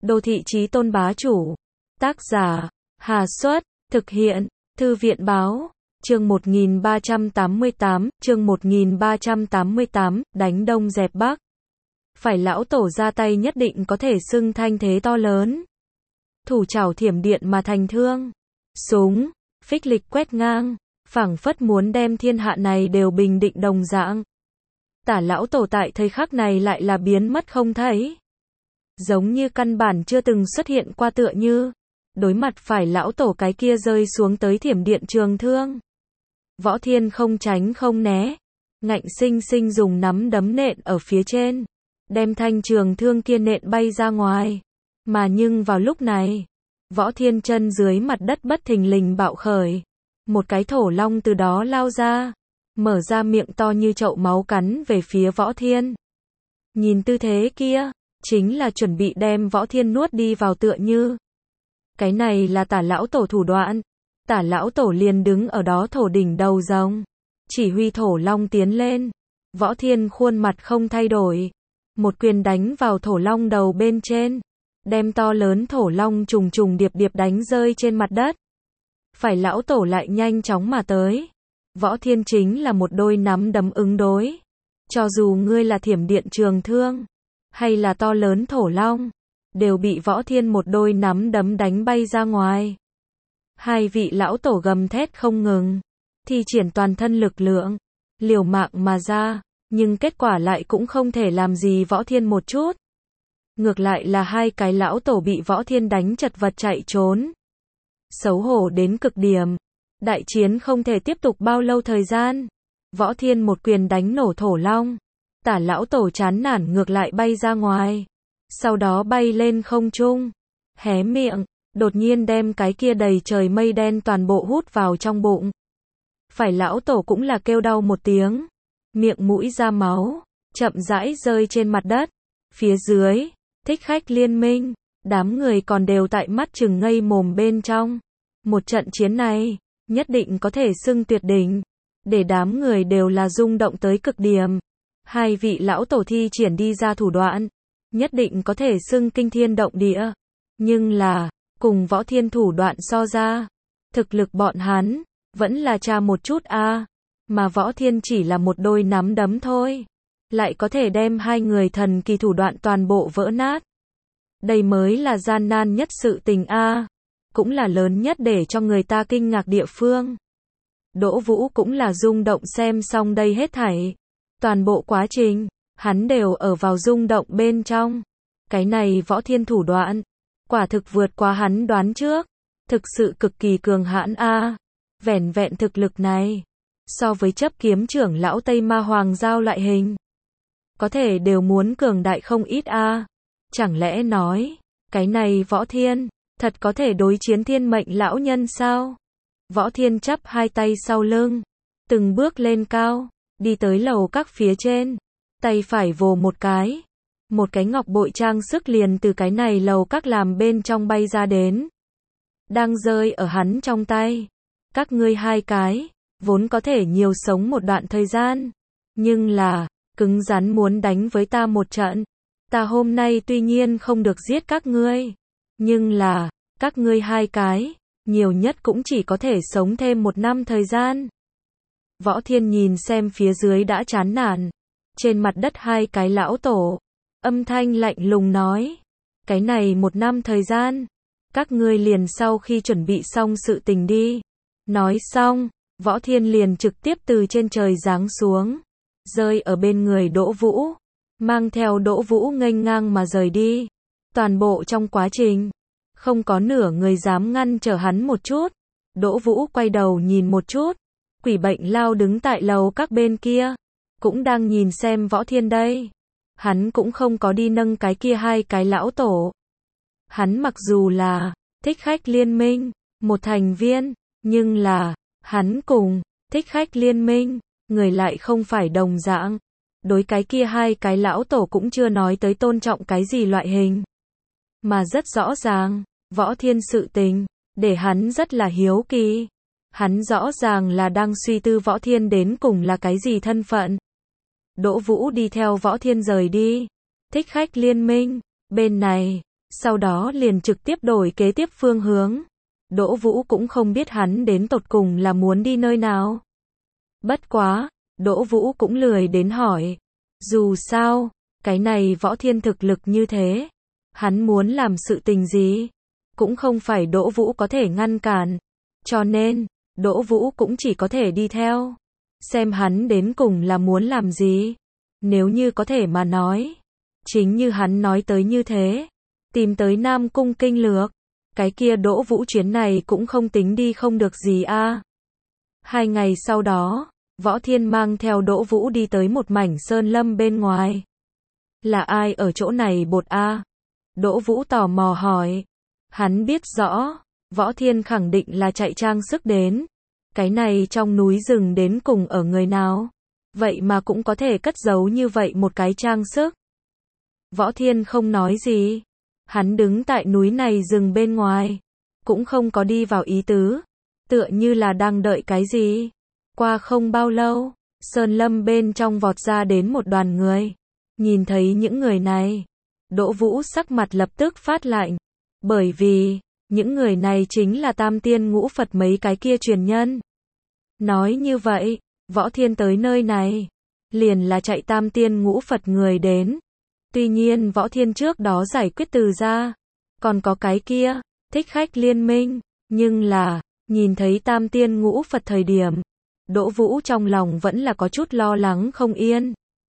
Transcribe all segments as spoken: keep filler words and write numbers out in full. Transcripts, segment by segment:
Đô thị chí tôn bá chủ. Tác giả, Hà Xuất, thực hiện, Thư viện Báo. Chương một nghìn ba trăm tám mươi tám, chương một nghìn ba trăm tám mươi tám, đánh Đông dẹp Bắc. Phải lão tổ ra tay nhất định có thể xưng thanh thế to lớn. Thủ trảo thiểm điện mà thành thương. Súng, phích lịch quét ngang, phảng phất muốn đem thiên hạ này đều bình định đồng dạng. Tả lão tổ tại thời khắc này lại là biến mất không thấy. Giống như căn bản chưa từng xuất hiện qua tựa như. Đối mặt phải lão tổ cái kia rơi xuống tới thiểm điện trường thương. Võ Thiên không tránh không né. Ngạnh sinh sinh dùng nắm đấm nện ở phía trên. Đem thanh trường thương kia nện bay ra ngoài. Mà nhưng vào lúc này, Võ Thiên chân dưới mặt đất bất thình lình bạo khởi. Một cái thổ long từ đó lao ra. Mở ra miệng to như chậu máu cắn về phía Võ Thiên. Nhìn tư thế kia, chính là chuẩn bị đem Võ Thiên nuốt đi vào tựa như. Cái này là tả lão tổ thủ đoạn. Tả lão tổ liền đứng ở đó thổ đỉnh đầu rồng. Chỉ huy thổ long tiến lên. Võ Thiên khuôn mặt không thay đổi. Một quyền đánh vào thổ long đầu bên trên. Đem to lớn thổ long trùng trùng điệp điệp đánh rơi trên mặt đất. Phải lão tổ lại nhanh chóng mà tới. Võ Thiên chính là một đôi nắm đấm ứng đối. Cho dù ngươi là thiểm điện trường thương, hay là to lớn thổ long, đều bị Võ Thiên một đôi nắm đấm đánh bay ra ngoài. Hai vị lão tổ gầm thét không ngừng, thi triển toàn thân lực lượng, liều mạng mà ra, nhưng kết quả lại cũng không thể làm gì Võ Thiên một chút. Ngược lại là hai cái lão tổ bị Võ Thiên đánh chật vật chạy trốn. Xấu hổ đến cực điểm. Đại chiến không thể tiếp tục bao lâu thời gian. Võ Thiên một quyền đánh nổ thổ long. Tả lão tổ chán nản ngược lại bay ra ngoài. Sau đó bay lên không trung. Hé miệng, đột nhiên đem cái kia đầy trời mây đen toàn bộ hút vào trong bụng. Phải lão tổ cũng là kêu đau một tiếng. Miệng mũi ra máu, chậm rãi rơi trên mặt đất. Phía dưới, thích khách liên minh, đám người còn đều tại mắt chừng ngây mồm bên trong. Một trận chiến này, nhất định có thể xưng tuyệt đỉnh. Để đám người đều là rung động tới cực điểm. Hai vị lão tổ thi triển đi ra thủ đoạn, nhất định có thể xưng kinh thiên động địa. Nhưng là, cùng Võ Thiên thủ đoạn so ra, thực lực bọn hắn, vẫn là cha một chút a à. Mà Võ Thiên chỉ là một đôi nắm đấm thôi. Lại có thể đem hai người thần kỳ thủ đoạn toàn bộ vỡ nát. Đây mới là gian nan nhất sự tình a à. Cũng là lớn nhất để cho người ta kinh ngạc địa phương. Đỗ Vũ cũng là rung động xem xong đây hết thảy. Toàn bộ quá trình, hắn đều ở vào rung động bên trong. Cái này Võ Thiên thủ đoạn, quả thực vượt qua hắn đoán trước. Thực sự cực kỳ cường hãn a à. Vẻn vẹn thực lực này, so với chấp kiếm trưởng lão Tây Ma Hoàng Giao loại hình, có thể đều muốn cường đại không ít a à. Chẳng lẽ nói, cái này Võ Thiên, thật có thể đối chiến thiên mệnh lão nhân sao? Võ Thiên chắp hai tay sau lưng, từng bước lên cao, đi tới lầu các phía trên, tay phải vồ một cái. Một cái ngọc bội trang sức liền từ cái này lầu các làm bên trong bay ra đến. Đang rơi ở hắn trong tay. Các ngươi hai cái, vốn có thể nhiều sống một đoạn thời gian. Nhưng là, cứng rắn muốn đánh với ta một trận. Ta hôm nay tuy nhiên không được giết các ngươi. Nhưng là, các ngươi hai cái, nhiều nhất cũng chỉ có thể sống thêm một năm thời gian. Võ Thiên nhìn xem phía dưới đã chán nản. Trên mặt đất hai cái lão tổ. Âm thanh lạnh lùng nói. Cái này một năm thời gian. Các ngươi liền sau khi chuẩn bị xong sự tình đi. Nói xong, Võ Thiên liền trực tiếp từ trên trời giáng xuống. Rơi ở bên người Đỗ Vũ. Mang theo Đỗ Vũ nghênh ngang mà rời đi. Toàn bộ trong quá trình, không có nửa người dám ngăn trở hắn một chút. Đỗ Vũ quay đầu nhìn một chút. Quỷ bệnh lao đứng tại lầu các bên kia. Cũng đang nhìn xem Võ Thiên đây. Hắn cũng không có đi nâng cái kia hai cái lão tổ. Hắn mặc dù là thích khách liên minh, một thành viên, nhưng là, hắn cùng thích khách liên minh, người lại không phải đồng dạng. Đối cái kia hai cái lão tổ cũng chưa nói tới tôn trọng cái gì loại hình. Mà rất rõ ràng, Võ Thiên sự tình, để hắn rất là hiếu kỳ. Hắn rõ ràng là đang suy tư Võ Thiên đến cùng là cái gì thân phận. Đỗ Vũ đi theo Võ Thiên rời đi. Thích khách liên minh, bên này, sau đó liền trực tiếp đổi kế tiếp phương hướng. Đỗ Vũ cũng không biết hắn đến tột cùng là muốn đi nơi nào. Bất quá, Đỗ Vũ cũng lười đến hỏi. Dù sao, cái này Võ Thiên thực lực như thế, hắn muốn làm sự tình gì, cũng không phải Đỗ Vũ có thể ngăn cản. Cho nên, Đỗ Vũ cũng chỉ có thể đi theo. Xem hắn đến cùng là muốn làm gì. Nếu như có thể mà nói. Chính như hắn nói tới như thế. Tìm tới Nam Cung Kinh Lược. Cái kia Đỗ Vũ chuyến này cũng không tính đi không được gì a. À. Hai ngày sau đó, Võ Thiên mang theo Đỗ Vũ đi tới một mảnh sơn lâm bên ngoài. Là ai ở chỗ này bột a? À? Đỗ Vũ tò mò hỏi. Hắn biết rõ, Võ Thiên khẳng định là chạy trang sức đến. Cái này trong núi rừng đến cùng ở người nào? Vậy mà cũng có thể cất giấu như vậy một cái trang sức. Võ Thiên không nói gì. Hắn đứng tại núi này rừng bên ngoài. Cũng không có đi vào ý tứ. Tựa như là đang đợi cái gì. Qua không bao lâu, sơn lâm bên trong vọt ra đến một đoàn người. Nhìn thấy những người này, Đỗ Vũ sắc mặt lập tức phát lạnh. Bởi vì, những người này chính là Tam Tiên Ngũ Phật mấy cái kia truyền nhân. Nói như vậy, Võ Thiên tới nơi này, liền là chạy Tam Tiên Ngũ Phật người đến. Tuy nhiên Võ Thiên trước đó giải quyết Từ gia, còn có cái kia, Thích Khách Liên Minh, nhưng là, nhìn thấy Tam Tiên Ngũ Phật thời điểm, Đỗ Vũ trong lòng vẫn là có chút lo lắng không yên.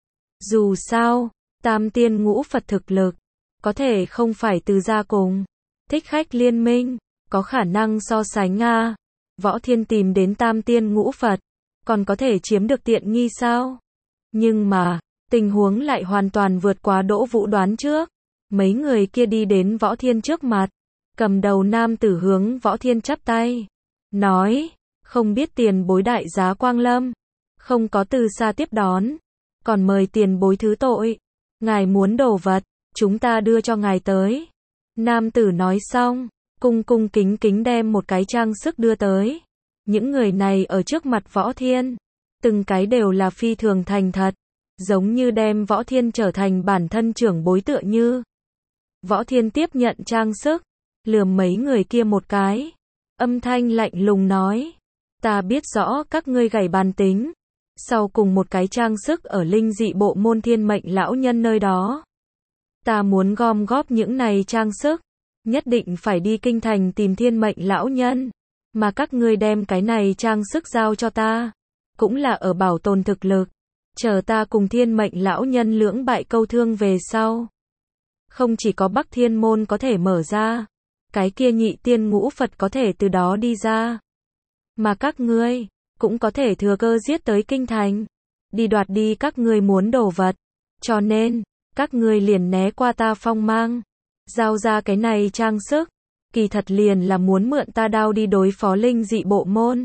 Dù sao, Tam Tiên Ngũ Phật thực lực, có thể không phải Từ gia cùng Thích Khách Liên Minh, có khả năng so sánh nga. Võ Thiên tìm đến Tam Tiên Ngũ Phật, còn có thể chiếm được tiện nghi sao? Nhưng mà, tình huống lại hoàn toàn vượt quá Đỗ Vũ đoán trước. Mấy người kia đi đến Võ Thiên trước mặt, cầm đầu nam tử hướng Võ Thiên chắp tay, nói, không biết tiền bối đại giá quang lâm, không có từ xa tiếp đón, còn mời tiền bối thứ tội, ngài muốn đồ vật, chúng ta đưa cho ngài tới. Nam tử nói xong, cung cung kính kính đem một cái trang sức đưa tới. Những người này ở trước mặt Võ Thiên, từng cái đều là phi thường thành thật, giống như đem Võ Thiên trở thành bản thân trưởng bối tựa như. Võ Thiên tiếp nhận trang sức, lườm mấy người kia một cái, âm thanh lạnh lùng nói, ta biết rõ các ngươi gảy bàn tính, sau cùng một cái trang sức ở linh dị bộ môn Thiên Mệnh lão nhân nơi đó. Ta muốn gom góp những này trang sức, nhất định phải đi kinh thành tìm Thiên Mệnh lão nhân, mà các ngươi đem cái này trang sức giao cho ta, cũng là ở bảo tồn thực lực, chờ ta cùng Thiên Mệnh lão nhân lưỡng bại câu thương về sau. Không chỉ có Bắc Thiên môn có thể mở ra, cái kia Nhị Tiên Ngũ Phật có thể từ đó đi ra, mà các ngươi cũng có thể thừa cơ giết tới kinh thành, đi đoạt đi các ngươi muốn đồ vật. Cho nên, các ngươi liền né qua ta phong mang, giao ra cái này trang sức, kỳ thật liền là muốn mượn ta đao đi đối phó linh dị bộ môn.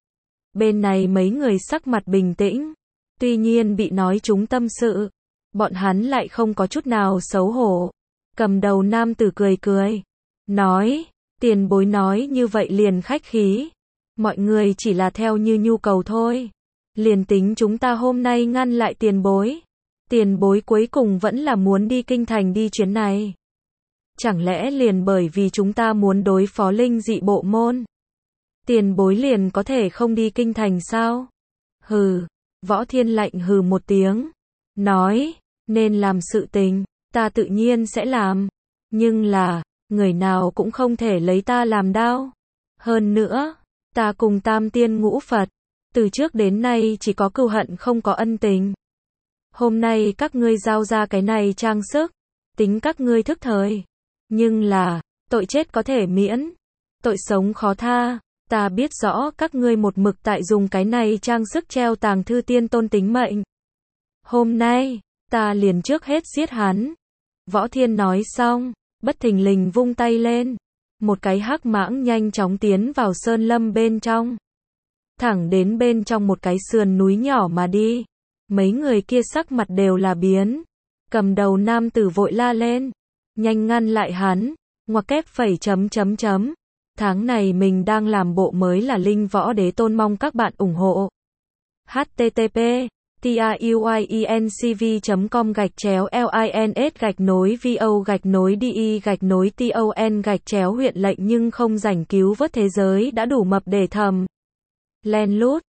Bên này mấy người sắc mặt bình tĩnh, tuy nhiên bị nói trúng tâm sự, bọn hắn lại không có chút nào xấu hổ. Cầm đầu nam tử cười cười, nói, tiền bối nói như vậy liền khách khí, mọi người chỉ là theo như nhu cầu thôi. Liền tính chúng ta hôm nay ngăn lại tiền bối, tiền bối cuối cùng vẫn là muốn đi kinh thành đi chuyến này. Chẳng lẽ liền bởi vì chúng ta muốn đối phó linh dị bộ môn, tiền bối liền có thể không đi kinh thành sao? Hừ, Võ Thiên lạnh hừ một tiếng, nói, nên làm sự tình, ta tự nhiên sẽ làm, nhưng là, người nào cũng không thể lấy ta làm đao. Hơn nữa, ta cùng Tam Tiên Ngũ Phật, từ trước đến nay chỉ có cừu hận không có ân tình. Hôm nay các ngươi giao ra cái này trang sức, tính các ngươi thức thời. Nhưng là, tội chết có thể miễn, tội sống khó tha. Ta biết rõ các ngươi một mực tại dùng cái này trang sức treo tàng thư tiên tôn tính mệnh. Hôm nay, ta liền trước hết giết hắn. Võ Thiên nói xong, bất thình lình vung tay lên. Một cái hắc mãng nhanh chóng tiến vào sơn lâm bên trong. Thẳng đến bên trong một cái sườn núi nhỏ mà đi. Mấy người kia sắc mặt đều là biến. Cầm đầu nam tử vội la lên. Nhanh ngăn lại hắn. Ngoặc kép phẩy chấm chấm chấm. Tháng này mình đang làm bộ mới là Linh Võ Đế Tôn, mong các bạn ủng hộ. H T T P truyencv.com gạch chéo lins gạch nối vo gạch nối de gạch nối ton gạch chéo huyện lệnh nhưng không rảnh cứu vớt thế giới đã đủ mập để thầm len lút.